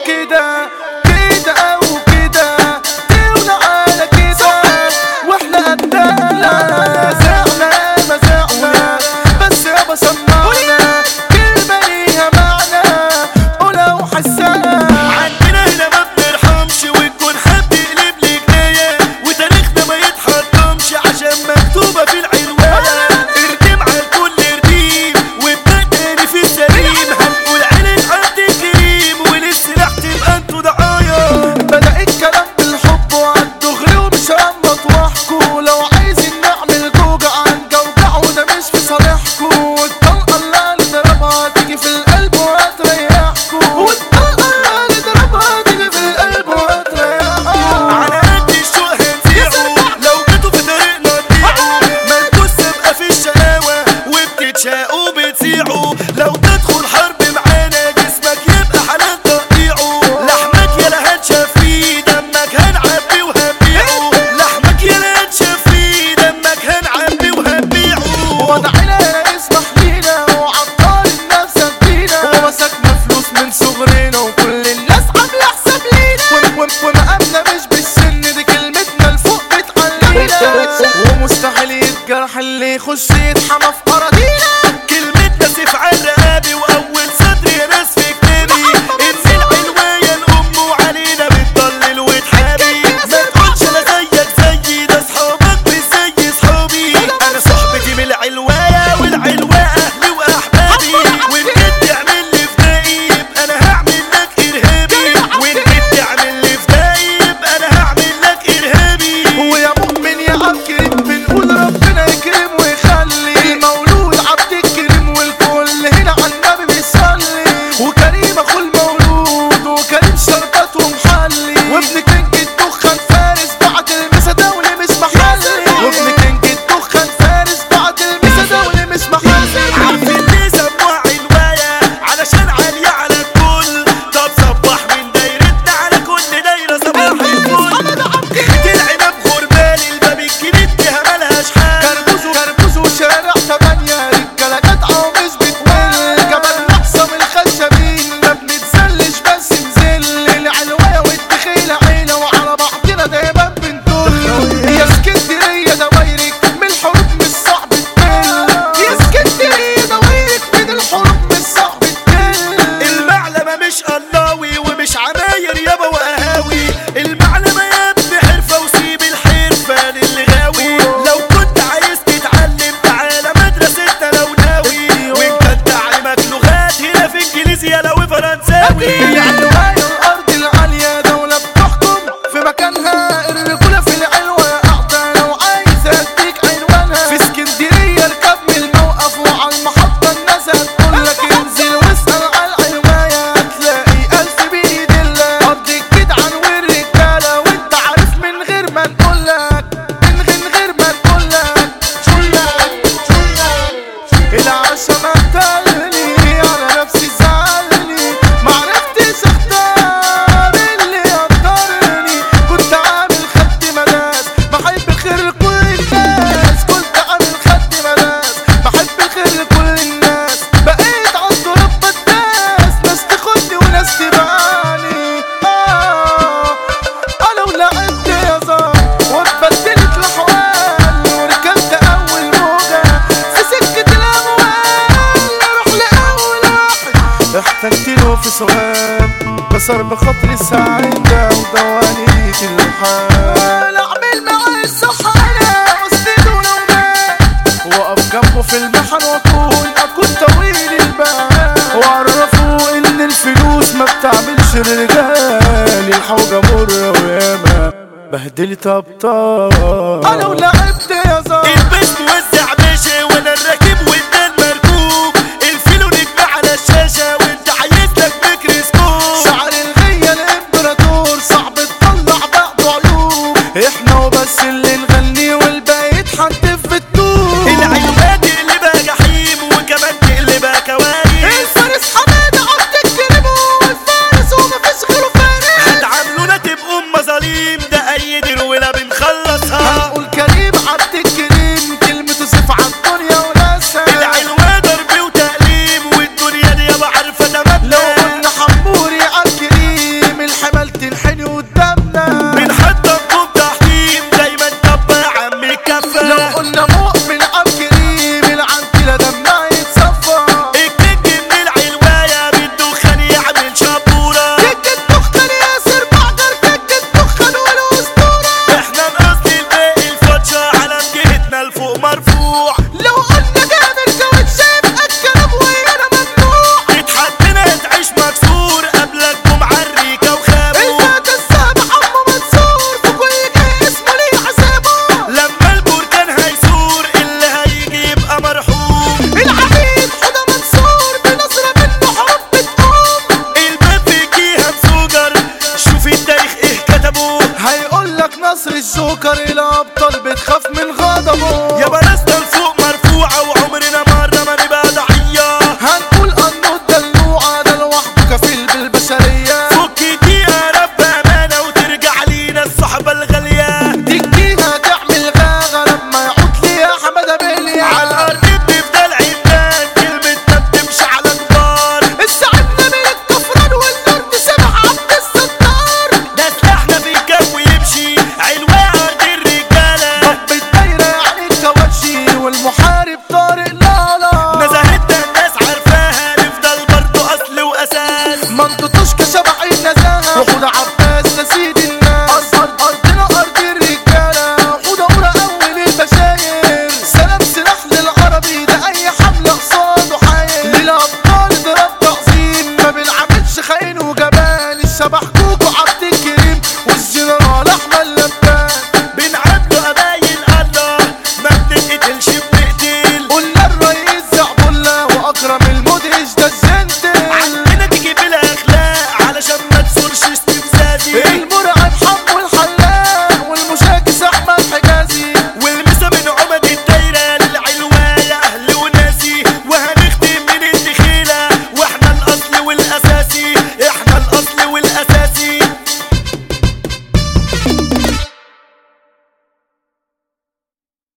كده كده او كده تولع على كده واحنا قدامنا زعنا مزعنا بس يابا سمعنا كلمة ليها معنى ولو حسنا عندنا هنا ما بنرحمش ونكون حد يقلب لي جناية وتاريخنا ما يتحطمش عشان مكتوبة في العنوان اردم على الكل ارديم وابدأ تاني في السليم هنقول عليك عبد كريم وللسلاح تبقى انتوا ضحايا بدأ الكلام بالحب وعالدغري ومش هنبط واحكوا لو عايزين نعمل جوجع هنجوجع وده مش في صالحكوا والطلقة اللي نضربها تيجي في القلب وهتريحكوا والطلقة اللي نضربها تيجي في القلب وهتريحكوا على قد الشوق هنزيعوا لو جيتوا في طريقنا تضيعوا مالكوش سابقة في الشقاوة وبتتشاقوا بتسيعوا لو تدخل حرب معانا جسمك يبقى حلال تقطيعه لحمك يالا هنشاف فيه دمك هنعبي وهنبيعه لحمك يالا هنشاف فيه دمك هنعبي وهنبيعه وضعنا يسمح لينا وعطار الناس سدينا ومسكنا فلوس من صغرنا وكل الناس عاملة حساب لينا ومقامنا مش بالسن دي كلمتنا لفوق بتعلينا ومستحيل يتجرح اللي يخش يتحمى في أراضينا كلمتنا سيف على رقابي واول صدر يا ناس في كتابي ان العلوايه الام وعلينا بتضلل وتحابي ما تقولش انا زيك زيي ده صحابك مش زي صحابي انا صحبتي من العلوايه والعلوايه اهلي واحبابي وان جيت تعمل لي فدائي يبقى انا هعمل لك ارهابي وان جيت تعمل لي فدائي يبقى انا هعمل لك ارهابي ويا مؤمن يا عبد بنقول ربنا يكرم ويخلي المولود عبد الكريم والكل هنا على النبي بيصلي وكريم اخو المولود وكريم شربات ومحلي وابن كينج الدخان فارس بعد المسا دولي مش محلي وابن كينج الدخان فارس بعد المسا دولي مش محلي عارفين ليه سموها علواية علشان عالية على الكل طب صبح من دايرتنا على كل دايرة صباح الفل العنب غربال الباب الجديد فيها ملهاش حل كربوز وشارع 8 رجالة جدعة ومش بتمل جبل محصم الخشبين ما بنتسلش بس نزل العلواية والدخيلة عيلة وعلى بعضنا دايما بنطل يا اسكندرية دوايرك من الحروب مش صعب تمل يا اسكندرية دوايرك من الحروب مش صعب تمل المعلمة مش قلاوي ومش عماير يابا وقهاوي المعلمة يا ابني حرفة وسيب الحرفة للي غاوي لو كنت عايز تتعلم تعالى مدرستنا لو ناوي وان كان تعليمك لغات هنا في انجليزي لو فرنساوي العلواية الأرض العالية دولة بتحكم في مكانها الرجولة في العلوة قاعدة لو عايز أديك عنوانها في اسكندرية اركب من الموقف وعلى المحطة الناس هتقولك انزل واسأل على العلواية هتلاقي ألف بإيد الله أرض الجدعان والرجالة وانت عارف من غير ما نقولك من غير ما نقولك العشا ما تقلني على نفسي زعلني معرفتش اختار اللي يقدرني كنت عامل خد مداس بحب الخير لكل الناس كنت عامل خد مداس بحب الخير لكل الناس بقيت عند رب الناس ناس تاخدني وناس تبعني انا ولعبت يا زار واتبدلت الاحوال وركبت اول موجه في سكه الاموال اروح لاول واحد احتجت له في ثواب بصر بخاطري السعيده ودوانية الحال اعمل معاه الصحانه واسنده لو مات واقف جنبه في المحن واكون طويل البال واعرفه ان الفلوس ما بتعملش الرجال الحوجه مره وياما بهدلت ابطال انا ولعبت يا زار البس